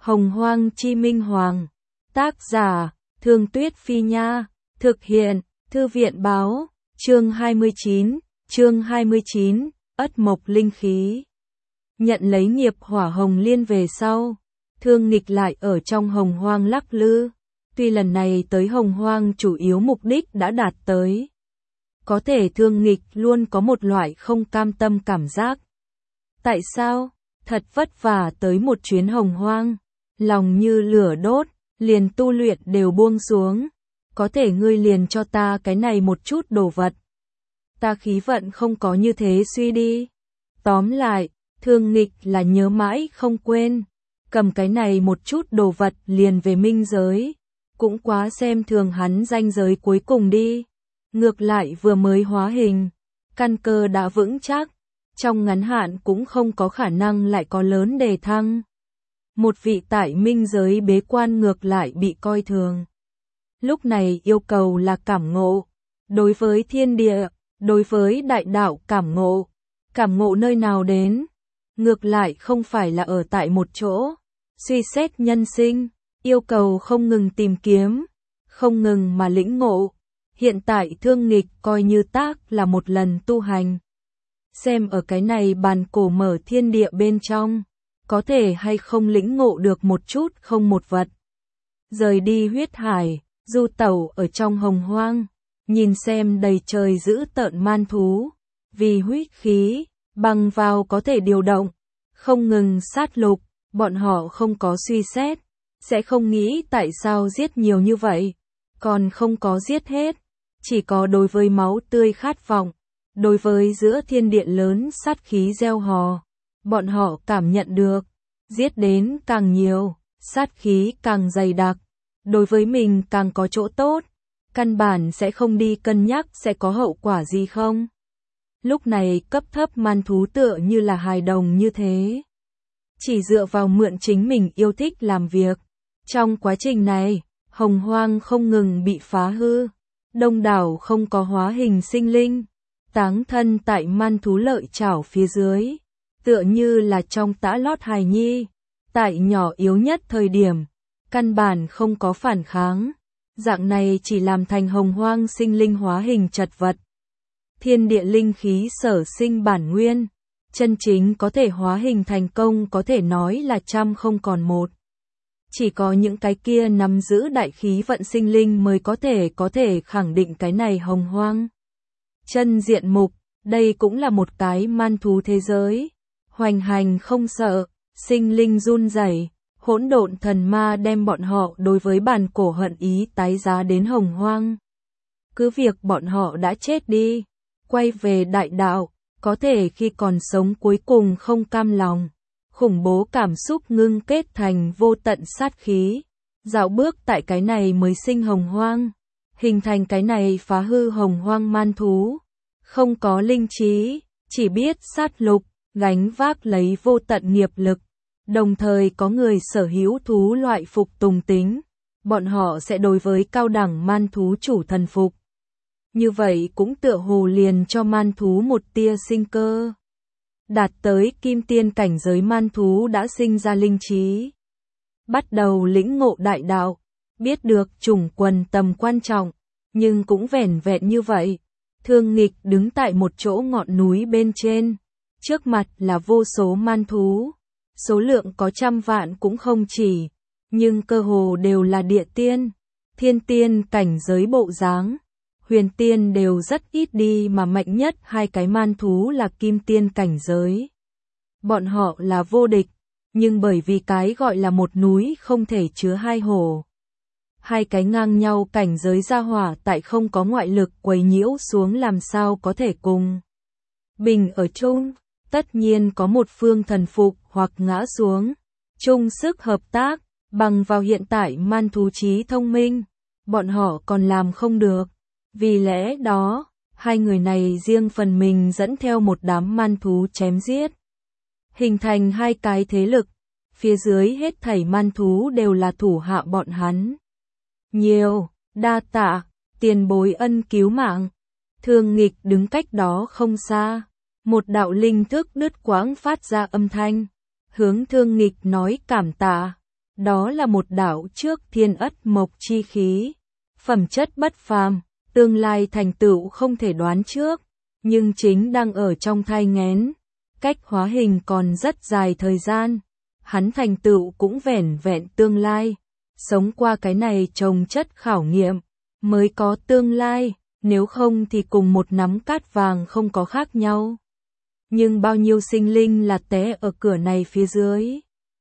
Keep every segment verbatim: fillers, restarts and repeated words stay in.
Hồng Hoang Chi Minh Hoàng. Tác giả, Thương Tuyết Phi Nha. Thực hiện, Thư viện Báo. Chương hai mươi chín, chương hai mươi chín, Ất Mộc Linh Khí. Nhận lấy nghiệp hỏa hồng liên về sau, Thương Nghịch lại ở trong Hồng Hoang lắc lư. Tuy lần này tới Hồng Hoang chủ yếu mục đích đã đạt tới, có thể Thương Nghịch luôn có một loại không cam tâm cảm giác. Tại sao? Thật vất vả tới một chuyến Hồng Hoang, lòng như lửa đốt, liền tu luyện đều buông xuống. Có thể ngươi liền cho ta cái này một chút đồ vật. Ta khí vận không có như thế suy đi. Tóm lại, Thương Nghịch là nhớ mãi không quên. Cầm cái này một chút đồ vật liền về minh giới. Cũng quá xem thường hắn ranh giới cuối cùng đi. Ngược lại vừa mới hóa hình, căn cơ đã vững chắc. Trong ngắn hạn cũng không có khả năng lại có lớn đề thăng. Một vị tại minh giới bế quan ngược lại bị coi thường. Lúc này yêu cầu là cảm ngộ. Đối với thiên địa, đối với đại đạo cảm ngộ. Cảm ngộ nơi nào đến? Ngược lại không phải là ở tại một chỗ. Suy xét nhân sinh, yêu cầu không ngừng tìm kiếm, không ngừng mà lĩnh ngộ. Hiện tại Thương Nghịch coi như tác là một lần tu hành. Xem ở cái này bàn cổ mở thiên địa bên trong, có thể hay không lĩnh ngộ được một chút không một vật. Rời đi huyết hải, du tẩu ở trong Hồng Hoang, nhìn xem đầy trời dữ tợn man thú, vì huyết khí, bằng vào có thể điều động, không ngừng sát lục, bọn họ không có suy xét, sẽ không nghĩ tại sao giết nhiều như vậy, còn không có giết hết, chỉ có đối với máu tươi khát vọng, đối với giữa thiên địa lớn sát khí gieo hò, bọn họ cảm nhận được, giết đến càng nhiều, sát khí càng dày đặc, đối với mình càng có chỗ tốt, căn bản sẽ không đi cân nhắc sẽ có hậu quả gì không. Lúc này cấp thấp man thú tựa như là hài đồng như thế. Chỉ dựa vào mượn chính mình yêu thích làm việc. Trong quá trình này, Hồng Hoang không ngừng bị phá hư. Đông đảo không có hóa hình sinh linh. Táng thân tại man thú lợi chảo phía dưới. Tựa như là trong tã lót hài nhi. Tại nhỏ yếu nhất thời điểm. Căn bản không có phản kháng. Dạng này chỉ làm thành Hồng Hoang sinh linh hóa hình chật vật. Thiên địa linh khí sở sinh bản nguyên, chân chính có thể hóa hình thành công có thể nói là trăm không còn một. Chỉ có những cái kia nắm giữ đại khí vận sinh linh mới có thể có thể khẳng định cái này Hồng Hoang. Chân diện mục, đây cũng là một cái man thú thế giới, hoành hành không sợ, sinh linh run rẩy, hỗn độn thần ma đem bọn họ đối với bàn cổ hận ý tái giá đến Hồng Hoang. Cứ việc bọn họ đã chết đi, quay về đại đạo, có thể khi còn sống cuối cùng không cam lòng, khủng bố cảm xúc ngưng kết thành vô tận sát khí, dạo bước tại cái này mới sinh Hồng Hoang, hình thành cái này phá hư Hồng Hoang man thú, không có linh trí, chỉ biết sát lục, gánh vác lấy vô tận nghiệp lực, đồng thời có người sở hữu thú loại phục tùng tính, bọn họ sẽ đối với cao đẳng man thú chủ thần phục. Như vậy cũng tựa hồ liền cho man thú một tia sinh cơ. Đạt tới kim tiên cảnh giới man thú đã sinh ra linh trí. Bắt đầu lĩnh ngộ đại đạo, biết được chủng quần tầm quan trọng, nhưng cũng vẻn vẹn như vậy. Thương Nghịch đứng tại một chỗ ngọn núi bên trên, trước mặt là vô số man thú, số lượng có trăm vạn cũng không chỉ, nhưng cơ hồ đều là địa tiên, thiên tiên cảnh giới bộ dáng. Huyền tiên đều rất ít đi mà mạnh nhất hai cái man thú là kim tiên cảnh giới. Bọn họ là vô địch, nhưng bởi vì cái gọi là một núi không thể chứa hai hồ. Hai cái ngang nhau cảnh giới gia hỏa tại không có ngoại lực quấy nhiễu xuống làm sao có thể cùng. Bình ở chung, tất nhiên có một phương thần phục hoặc ngã xuống. Chung sức hợp tác, bằng vào hiện tại man thú trí thông minh, bọn họ còn làm không được. Vì lẽ đó, hai người này riêng phần mình dẫn theo một đám man thú chém giết. Hình thành hai cái thế lực, phía dưới hết thảy man thú đều là thủ hạ bọn hắn. Nhiều, đa tạ, tiền bối ân cứu mạng. Thương Nghịch đứng cách đó không xa. Một đạo linh thức đứt quãng phát ra âm thanh. Hướng Thương Nghịch nói cảm tạ. Đó là một đạo trước thiên ất mộc chi khí, phẩm chất bất phàm, tương lai thành tựu không thể đoán trước, nhưng chính đang ở trong thai nghén, cách hóa hình còn rất dài thời gian, hắn thành tựu cũng vẻn vẹn tương lai, sống qua cái này trồng chất khảo nghiệm, mới có tương lai, nếu không thì cùng một nắm cát vàng không có khác nhau. Nhưng bao nhiêu sinh linh là té ở cửa này phía dưới.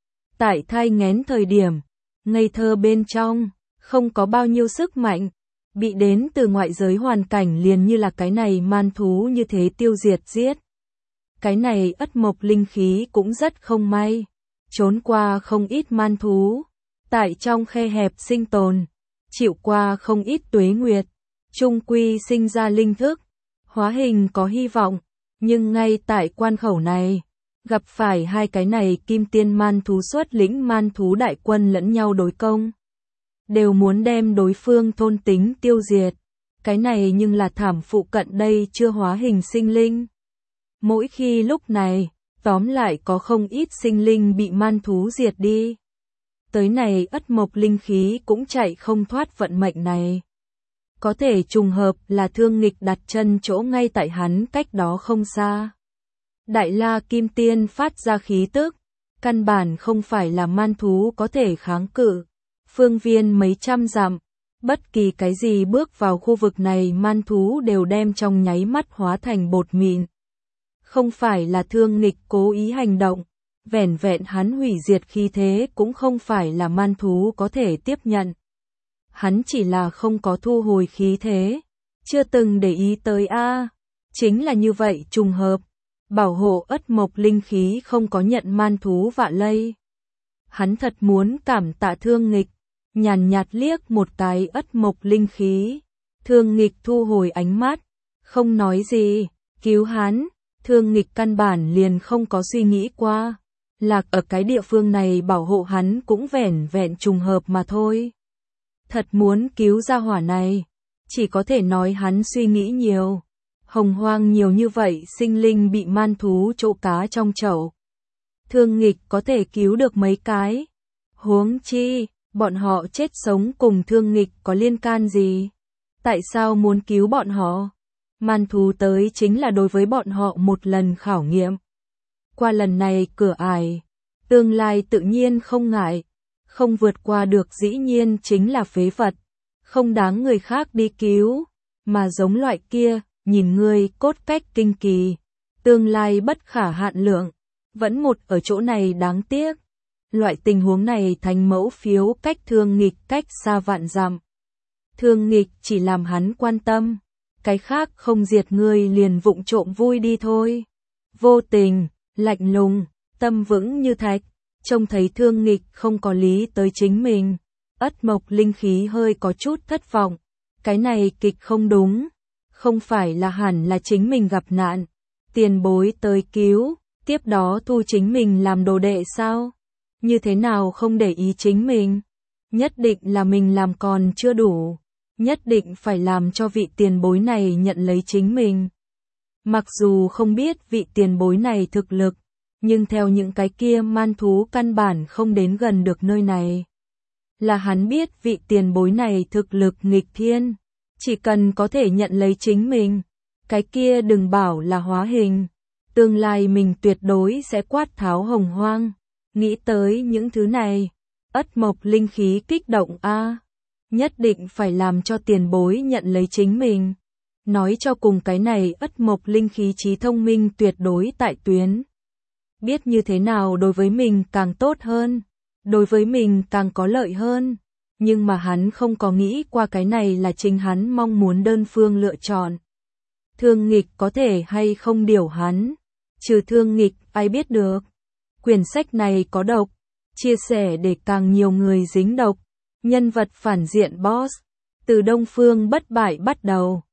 Tại thai nghén thời điểm, ngây thơ bên trong, không có bao nhiêu sức mạnh, bị đến từ ngoại giới hoàn cảnh liền như là cái này man thú như thế tiêu diệt giết. Cái này ất mộc linh khí cũng rất không may, trốn qua không ít man thú, tại trong khe hẹp sinh tồn, chịu qua không ít tuế nguyệt, chung quy sinh ra linh thức, hóa hình có hy vọng, nhưng ngay tại quan khẩu này, gặp phải hai cái này kim tiên man thú xuất lĩnh man thú đại quân lẫn nhau đối công. Đều muốn đem đối phương thôn tính tiêu diệt, cái này nhưng là thảm phụ cận đây chưa hóa hình sinh linh. Mỗi khi lúc này, tóm lại có không ít sinh linh bị man thú diệt đi. Tới này ất mộc linh khí cũng chạy không thoát vận mệnh này. Có thể trùng hợp là Thương Nghịch đặt chân chỗ ngay tại hắn cách đó không xa. Đại La Kim Tiên phát ra khí tức, căn bản không phải là man thú có thể kháng cự. Phương viên mấy trăm dặm, bất kỳ cái gì bước vào khu vực này man thú đều đem trong nháy mắt hóa thành bột mịn. Không phải là Thương Nghịch cố ý hành động, vẻn vẹn hắn hủy diệt khí thế cũng không phải là man thú có thể tiếp nhận. Hắn chỉ là không có thu hồi khí thế, chưa từng để ý tới a, chính là như vậy trùng hợp, bảo hộ ất mộc linh khí không có nhận man thú vạ lây. Hắn thật muốn cảm tạ Thương Nghịch, nhàn nhạt liếc một cái ất mộc linh khí. Thương Nghịch thu hồi ánh mắt, không nói gì, cứu hắn. Thương Nghịch căn bản liền không có suy nghĩ qua, lạc ở cái địa phương này bảo hộ hắn cũng vẻn vẹn trùng hợp mà thôi. Thật muốn cứu ra hỏa này, chỉ có thể nói hắn suy nghĩ nhiều. Hồng hoang nhiều như vậy sinh linh bị man thú trộn cá trong chậu. Thương Nghịch có thể cứu được mấy cái. Huống chi, bọn họ chết sống cùng Thương Nghịch có liên can gì? Tại sao muốn cứu bọn họ? Man thú tới chính là đối với bọn họ một lần khảo nghiệm. Qua lần này cửa ải, tương lai tự nhiên không ngại, không vượt qua được dĩ nhiên chính là phế vật, không đáng người khác đi cứu, mà giống loại kia, nhìn ngươi cốt cách kinh kỳ, tương lai bất khả hạn lượng, vẫn một ở chỗ này đáng tiếc. Loại tình huống này thành mẫu phiếu cách Thương Nghịch cách xa vạn dặm. Thương Nghịch chỉ làm hắn quan tâm. Cái khác không diệt ngươi liền vụng trộm vui đi thôi. Vô tình, lạnh lùng, tâm vững như thạch, trông thấy Thương Nghịch không có lý tới chính mình. Ất mộc linh khí hơi có chút thất vọng. Cái này kịch không đúng. Không phải là hẳn là chính mình gặp nạn. Tiền bối tới cứu, tiếp đó thu chính mình làm đồ đệ sao? Như thế nào không để ý chính mình? Nhất định là mình làm còn chưa đủ. Nhất định phải làm cho vị tiền bối này nhận lấy chính mình. Mặc dù không biết vị tiền bối này thực lực, nhưng theo những cái kia man thú căn bản không đến gần được nơi này. Là hắn biết vị tiền bối này thực lực nghịch thiên, chỉ cần có thể nhận lấy chính mình, cái kia đừng bảo là hóa hình, tương lai mình tuyệt đối sẽ quát tháo hồng hoang. Nghĩ tới những thứ này, ất mộc linh khí kích động a. Nhất định phải làm cho tiền bối nhận lấy chính mình. Nói cho cùng cái này ất mộc linh khí trí thông minh tuyệt đối tại tuyến. Biết như thế nào đối với mình càng tốt hơn, đối với mình càng có lợi hơn. Nhưng mà hắn không có nghĩ qua cái này là chính hắn mong muốn đơn phương lựa chọn. Thương Nghịch có thể hay không điều hắn, trừ Thương Nghịch ai biết được. Quyển sách này có độc, chia sẻ để càng nhiều người dính độc. Nhân vật phản diện boss, từ Đông Phương bất bại bắt đầu.